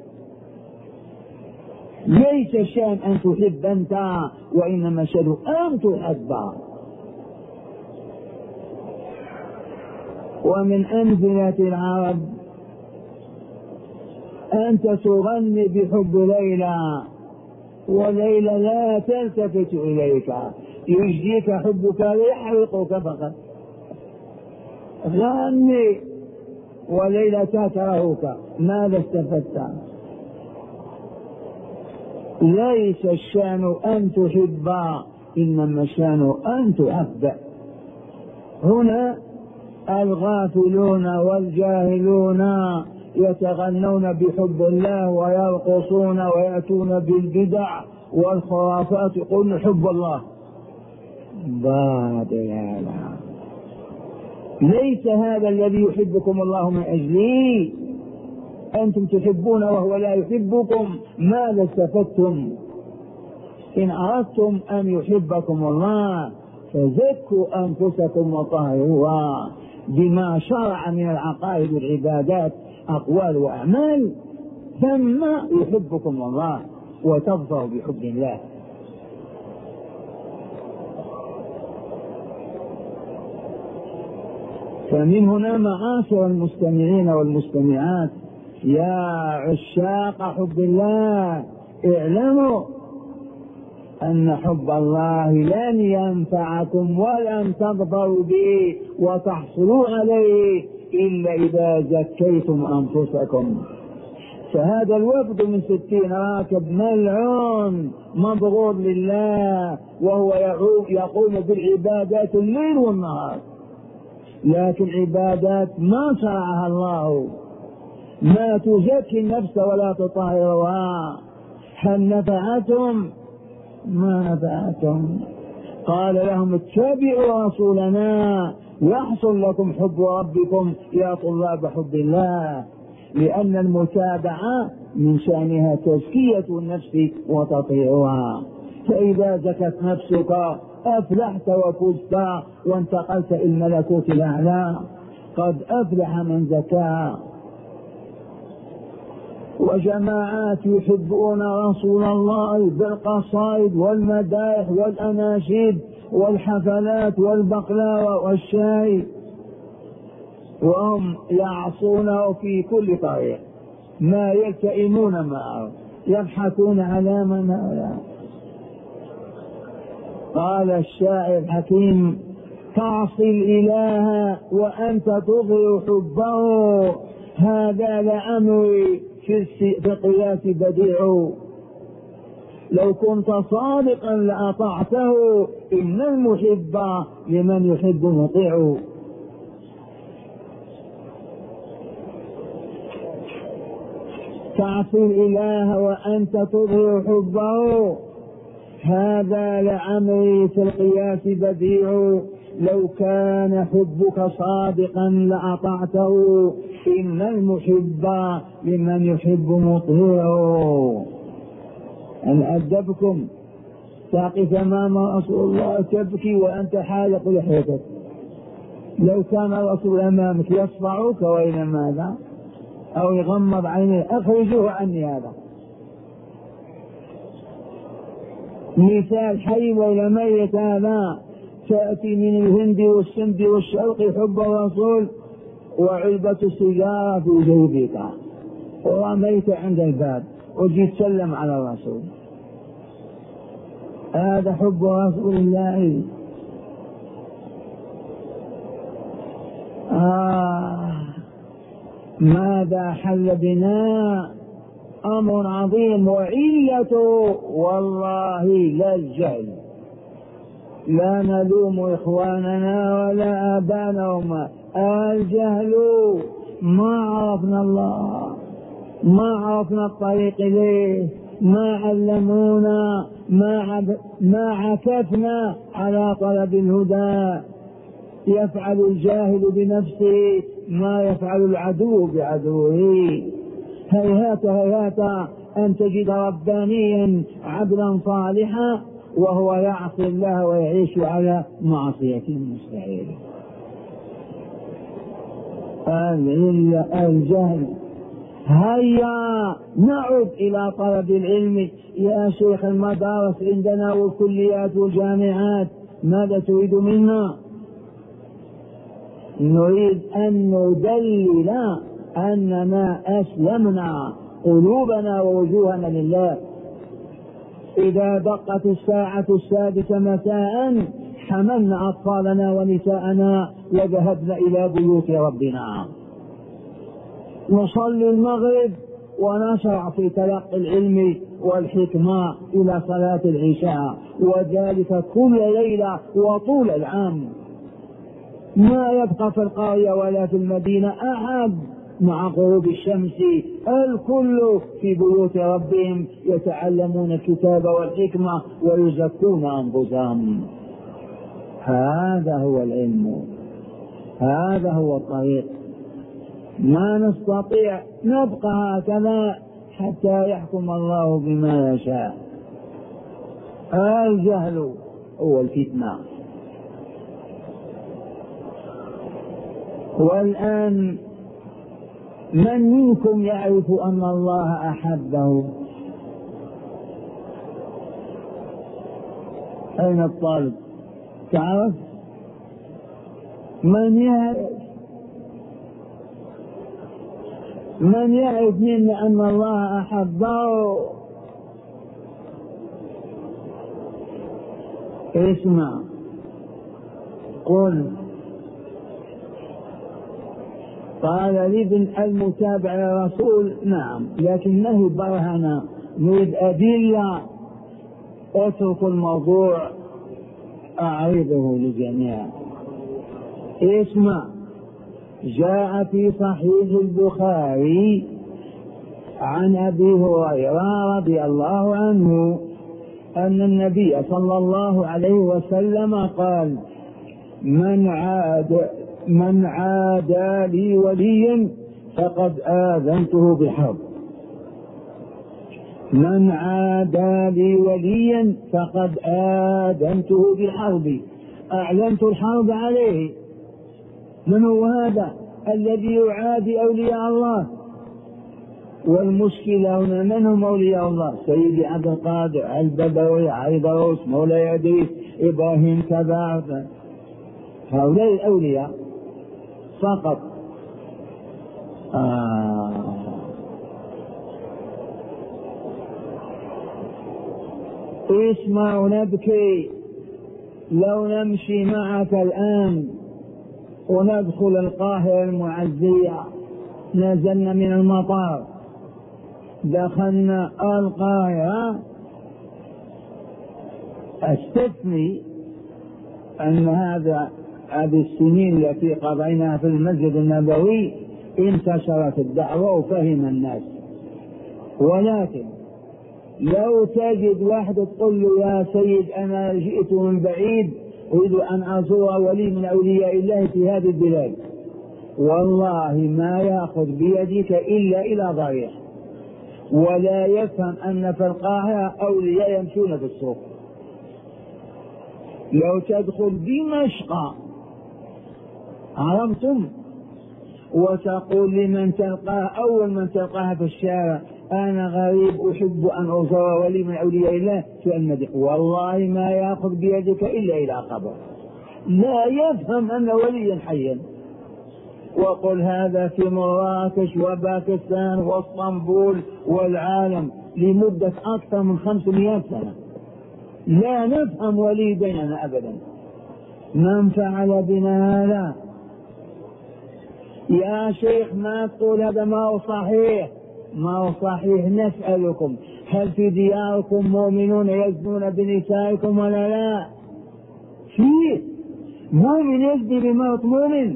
ليس الشأن أن تحب أنت، وإنما الشأن أن تحب. ومن أمثلة العرب أنت تغني بحب ليلى وليلى لا تلتفت إليك، يجديك حبك ليحرقك فقط. غني وليلى تكرهك، ماذا استفدت؟ ليس الشأن أن تحب، إنما الشأن أن تحب. هنا الغافلون والجاهلون يتغنون بحب الله ويرقصون ويأتون بالبدع والخرافات يقولون حب الله. باطل. ليس هذا الذي يحبكم الله من أجله. أنتم تحبون وهو لا يحبكم، ماذا استفدتم؟ إن أردتم أن يحبكم الله فزكوا أنفسكم وطهروها بما شرع من العقائد والعبادات أقوال وأعمال، ثم يحبكم الله وتظفروا بحب الله. فمن هنا معاشر المستمعين والمستمعات يا عشاق حب الله، اعلموا أن حب الله لن ينفعكم ولن تظفروا به وتحصلوا عليه إلا إذا زكيتم أنفسكم. فهذا الوفد من ستين راكب ملعون مبغوض لله، وهو يقوم بالعبادات الليل والنهار، لكن عبادات ما شرعها الله، ما تزكي النفس ولا تطهرها. هل نفعتم؟ ما نفعتم. قال لهم اتبعوا رسولنا يحصل لكم حب ربكم يا طلاب حب الله، لأن المتابعة من شأنها تزكية النفس وتطهيرها. فإذا زكت نفسك أفلحت وفزت وانتقلت إلى الملكوت الأعلى. قد أفلح من زكاها. وجماعات يحبون رسول الله بالقصائد والمدائح والأناشيد والحفلات والبقلاوة والشاي، وهم يعصونه في كل طريق، ما يلتئمون معه، يضحكون على من هؤلاء. قال الشاعر الحكيم: تعصي الإله وأنت تظهر حبه، هذا لأمري في القياس بديع. لو كنت صادقا لأطعته، إن المحب لمن يحب مطيع. تعصي الإله وأنت تظهر حبه، هذا لأمري في القياس بديع. لو كان حبك صادقا لأطعته، إن المحب لمن يحب مطيع. أن أدبكم تقف أمام رسول الله تبكي وأنت حالق لحيتك، لو كان الرسول أمامك يصفعك وإلى ماذا؟ أو يغمض عينيه، أخرجوه عني هذا. مثال حي ولا ميت هذا. تأتي من الهند والسند والشرق حب الرسول، وعلبة السجارة في جيبك، ورميت عند الباب وجيت تسلم على الرسول. هذا حب رسول الله. آه ماذا حل بنا؟ أمر عظيم، وعلته والله لا الجهل. لا نلوم إخواننا ولا آباءنا، الجهل. ما عرفنا الله، ما عرفنا الطريق إليه، ما علمونا، ما, عب... ما عكفنا على طلب الهدى. يفعل الجاهل بنفسه ما يفعل العدو بعدوه. هيهات هيهات أن تجد ربانيا عبدا صالحا وهو يعصي الله ويعيش على معصية مستحيل. الجهل. هيا نعد إلى طلب العلم يا شيخ المدارس عندنا والكليات والجامعات، ماذا تريد منا؟ نريد أن ندلل أننا أسلمنا قلوبنا ووجوهنا لله. إذا دقت الساعة السادسة مساء حملنا أطفالنا ونساءنا وذهبنا إلى بيوت ربنا، نصلي المغرب ونشرع في تلقي العلم والحكمة إلى صلاة العشاء، وذلك كل ليلة وطول العام. ما يبقى في القرية ولا في المدينة أحد مع غروب الشمس، الكل في بيوت ربهم يتعلمون الكتاب والحكمة ويزكون أنفسهم. هذا هو العلم، هذا هو الطريق. ما نستطيع نبقى هكذا حتى يحكم الله بما يشاء. الجهل هو الفتنة. والآن من منكم يعرف أن الله أحبه؟ أين الطالب؟ تعرف؟ من يعرف؟ من يعرف منا أن الله أحبه؟ اسمع، قل. قال لابن المتابع للرسول: نعم، لكنه برهن، نريد أدلة. اترك الموضوع أعرضه للجميع. اسمع، جاء في صحيح البخاري عن أبي هريرة رضي الله عنه أن النبي صلى الله عليه وسلم قال: من عاد من عادى لي وليا فقد آذنته بحرب. من عادى لي وليا فقد آذنته بالحرب، أعلنت الحرب عليه. من هو هذا الذي يعادي أولياء الله؟ والمشكلة هنا من هم أولياء الله؟ سيدي عبد القادر البدوي، عيدروس، مولاي إدريس، إبراهيم كذا، هؤلاء الأولياء فقط. آه. اسمع نبكي، لو نمشي معك الآن وندخل القاهرة المعزية، نزلنا من المطار دخلنا القاهرة، استثني أن هذا هذه السنين التي قضيناها في المسجد النبوي انتشرت الدعوة وفهم الناس، ولكن لو تجد واحد تقول له يا سيد أنا جئت من بعيد أريد أن أزور ولي من أولياء الله في هذه البلاد، والله ما يأخذ بيدك إلا إلى ضريح، ولا يفهم أن في القاهرة أولياء يمشون في السوق. لو تدخل دمشق عرفتم وتقول لمن تلقاه أول من تلقاه في الشارع أنا غريب أحب أن أزور ولي من أولياء الله في المدينة، والله ما يأخذ بيدك إلا إلى قبر، لا يفهم أن وليا حيا. وقل هذا في مراكش وباكستان واسطنبول والعالم لمدة أكثر من خمسمائة سنة، لا نفهم ولي بيننا أبدا. من فعل بنا هذا؟ يا شيخ ما تقول هذا ما هو صحيح، ما هو صحيح. نسألكم هل في دياركم مؤمنون يزنون بنسائكم ولا لا؟ فيه مؤمن يزني بمرأة مؤمن؟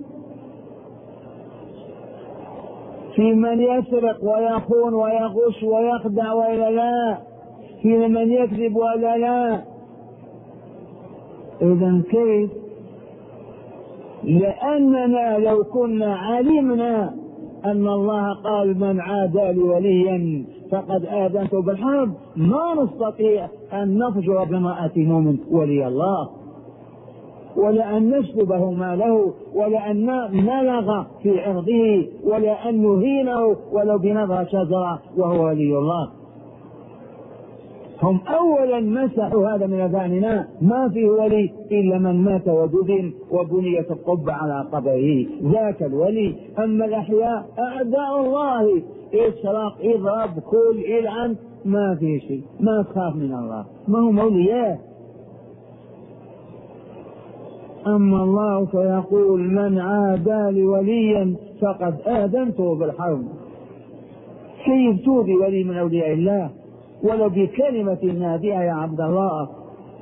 في من يسرق ويخون ويغش ويخدع ولا لا؟ في من يكذب ولا لا؟ إذن كيف؟ لأننا لو كنا علمنا أن الله قال من عادى لي وليا فقد آذنته بالحرب ما نستطيع أن نفجر بامرأة مؤمن ولي الله، ولا أن نسلبه ماله، ولا أن نلغ في عرضه، ولا أن نهينه ولو بنظرة شجرة وهو ولي الله. هم أولا مسحوا هذا من أذهاننا، ما فيه ولي إلا من مات ودفن وبنيت القبة على قبره، ذاك الولي. أما الأحياء أعداء الله، اسرق اضرب كل العن ما في شيء، ما تخاف من الله، ما هم أولياء. أما الله فيقول من عادى لي وليا فقد آذنته بالحرب. كيف تؤذي ولي من أولياء الله ولو بكلمة نادئة يا عبد الله؟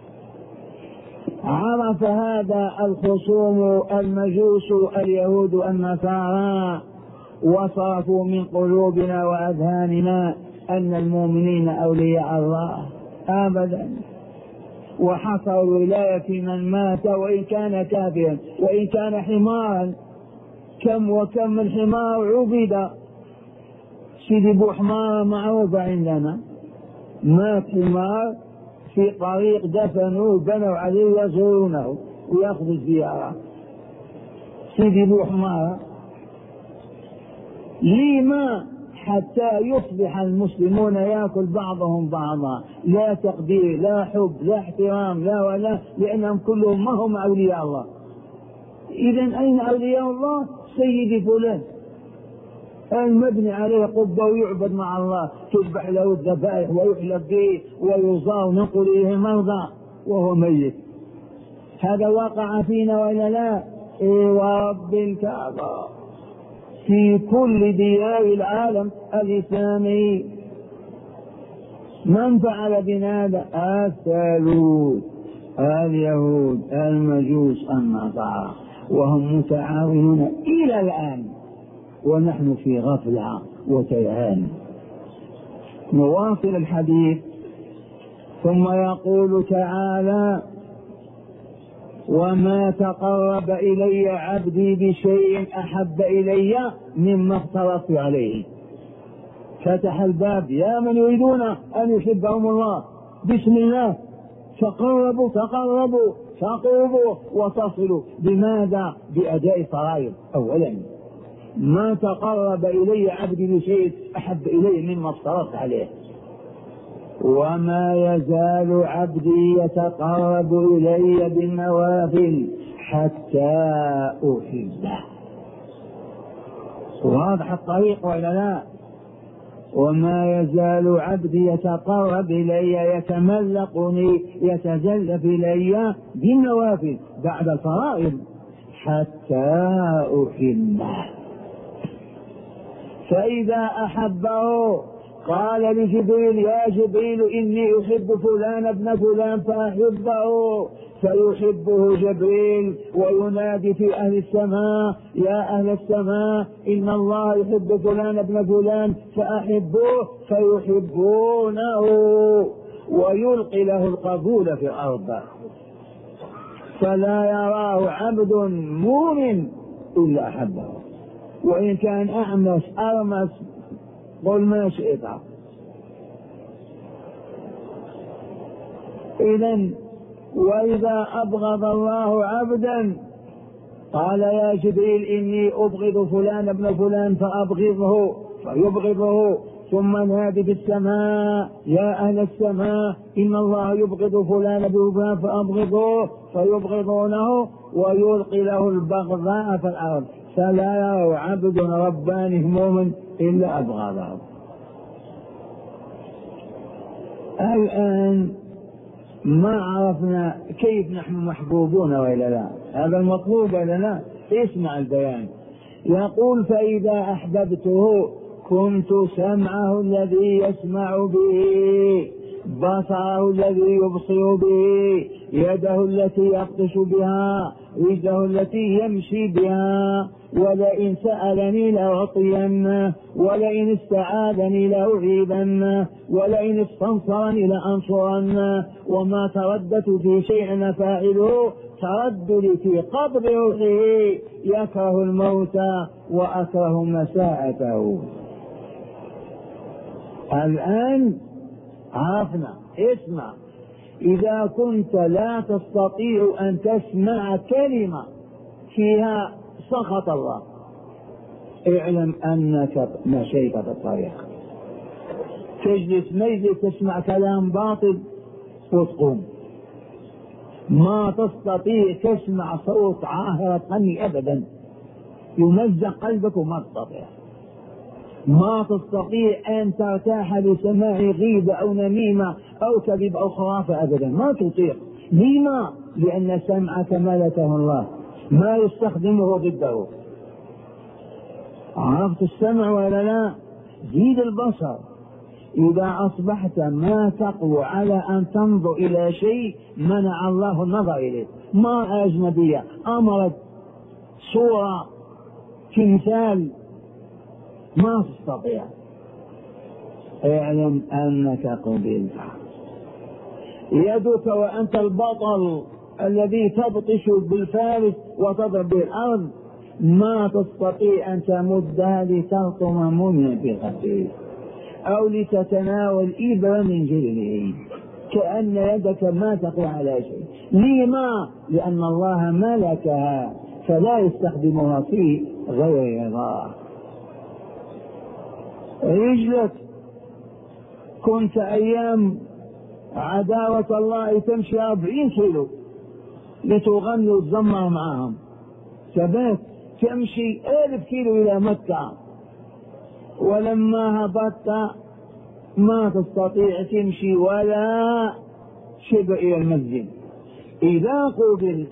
عرف هذا الخصوم المجوس اليهود النصارى وصرفوا من قلوبنا وأذهاننا أن المؤمنين أولياء الله أبدا، وحصروا الولاية من مات وإن كان كافرا وإن كان حمارا. كم وكم من حمار عبد، سيدي بو حمار معروفة عندنا، مات حمار في طريق دفنوه بنوا عليه يزورونه ويأخذوا الزيارة، سيدي بو حمار. لما؟ حتى يصبح المسلمون يأكل بعضهم بعضا، لا تقدير لا حب لا احترام لا ولا، لأنهم كلهم ما هم أولياء الله. إذن أين أولياء الله؟ سيدي فلان المبني عليه قبة ويعبد مع الله، تذبح له الذبائح ويحلب به ويصار وننقل إليه مرضى وهو ميت. هذا وقع فينا ولا لا؟ إيه ورب الكعبة في كل ديار العالم الإسلامي. من فعل بنا هذا؟ الثالوث، اليهود المجوس النصارى، وهم متعاونون إلى الآن ونحن في غفلة وتيهان. نواصل الحديث. ثم يقول تعالى وما تقرب إلي عبدي بشيء أحب إلي مما افترضت عليه. فتح الباب: يا من يريدون أن يحبهم الله بسم الله، تقربوا تقربوا تقربوا وتصلوا. بماذا؟ بأداء فرائض. أولا ما تقرب إلي عبدي بشيء أحب إلي مما افترضت عليه، وما يزال عبدي يتقرب إلي بالنوافل حتى أحبه. واضح الطريق ولا لا؟ وما يزال عبدي يتقرب إلي يتملقني يتزلف إلي بالنوافل بعد الفرائض حتى أحبه. فإذا أحبه قال لجبريل: يا جبريل إني أحب فلان ابن فلان فأحبه، فيحبه جبريل وينادي في أهل السماء: يا أهل السماء إن الله يحب فلان ابن فلان فأحبوه، فيحبونه ويلقي له القبول في الأرض، فلا يراه عبد مؤمن إلا أحبه، وإن كان أعمش أرمس قل ما شئت. إذن وإذا أبغض الله عبدا قال: يا جبريل إني أبغض فلان ابن فلان فأبغضه، فيبغضه، ثم نادي في السماء: يا أهل السماء إن الله يبغض فلان ابن فلان فأبغضه، فيبغضونه ويلقي له البغضاء في الأرض، فلا يرى عبد رباني مؤمن إلا أبغضه. الآن ما عرفنا كيف نحن محبوبون وإلا لا؟ هذا المطلوب وإلا لا؟ اسمع البيان. يقول: فإذا أحببته كنت سمعه الذي يسمع به، بصره الذي يبصر به، يده التي يبطش بها، رجله التي يمشي بها، ولئن سألني لأعطينه، ولئن استعاذني لأعيذنه، ولئن استنصرني لأنصرنه، وما ترددت في شيء فاعله ترددي في قبض روحه، يكره الموت وأكره مساءته. الآن عرفنا. اسمع: إذا كنت لا تستطيع أن تسمع كلمة فيها سخط الله، اعلم أنك مشيت في الطريق. تجلس مجلس تسمع كلام باطل وتقوم، ما تستطيع تسمع صوت عاهرة غني أبدا يمزق قلبك، وما تستطيع ما تستطيع أن ترتاح لسماع غيبة أو نميمة أو كذب أو خرافة أبدا، ما تطيق. لما؟ لأن سمعك ملكه الله، ما يستخدمه ضده. عرفت السمع ولا لا؟ زيد البصر. إذا أصبحت ما تقوى على أن تنظر إلى شيء منع الله النظر إليه، ما أجنبية، أمرت، صورة، تمثال، ما تستطيع، اعلم أنك قبلت. يدك وأنت البطل الذي تبطش بالفارس وتضرب بالأرض، ما تستطيع أن تمدها لتلطم مؤمنا في خده أو لتتناول إبرة من جلده، كأن يدك ما تقوى على شيء. لما؟ لأن الله ملكها فلا يستخدمها في غير رضاه. رجلك كنت أيام عداوة الله تمشي أربعين كيلو لتغني وتزمر معهم، ثبات تمشي ألف كيلو إلى مكة، ولما هبطت ما تستطيع تمشي ولا شبع إلى المسجد. إذا قبلت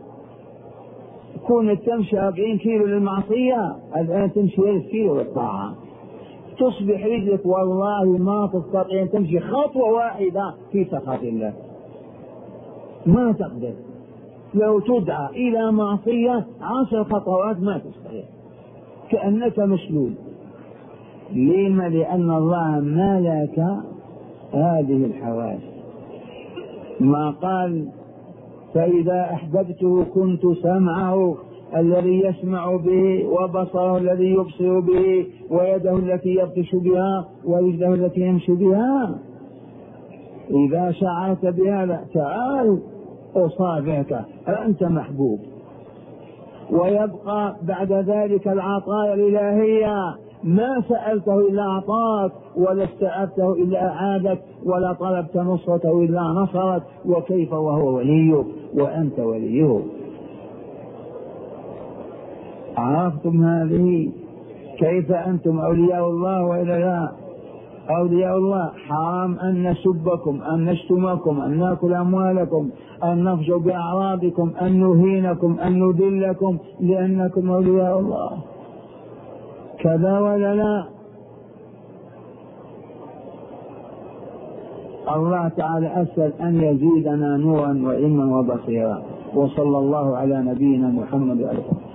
كنت تمشي أربعين كيلو للمعصية، الآن تمشي ألف كيلو للطاعة. تصبح رجلك والله ما تستطيع أن تمشي خطوة واحدة في سخط الله، ما تقدر. لو تدعى إلى معصية عشر خطوات ما تستطيع، كأنك مشلول. لما؟ لأن الله ملك هذه الحواس. ما قال: فإذا أحببته كنت سمعه الذي يسمع به، وبصره الذي يبصر به، ويده التي يبطش بها، ورجله التي يمشي بها. إذا شعرت بهذا تعال أصافحك، أنت محبوب. ويبقى بعد ذلك العطايا الإلهية، ما سألته إلا أعطاك، ولا استعذته إلا أعادك، ولا طلبت نصرته إلا نصرك. وكيف وهو وليك وأنت وليه؟ عرفتم هذه؟ كيف أنتم أولياء الله وإلا لا؟ أولياء الله حرام أن نسبكم، أن نشتمكم، أن نأكل أموالكم، أن نفجر بأعراضكم، أن نهينكم، أن نذلكم، لأنكم أولياء الله. كذا ولا لا؟ الله تعالى أسأل أن يزيدنا نورا وعلما وبصيرا. وصلى الله على نبينا محمد وعلى آله.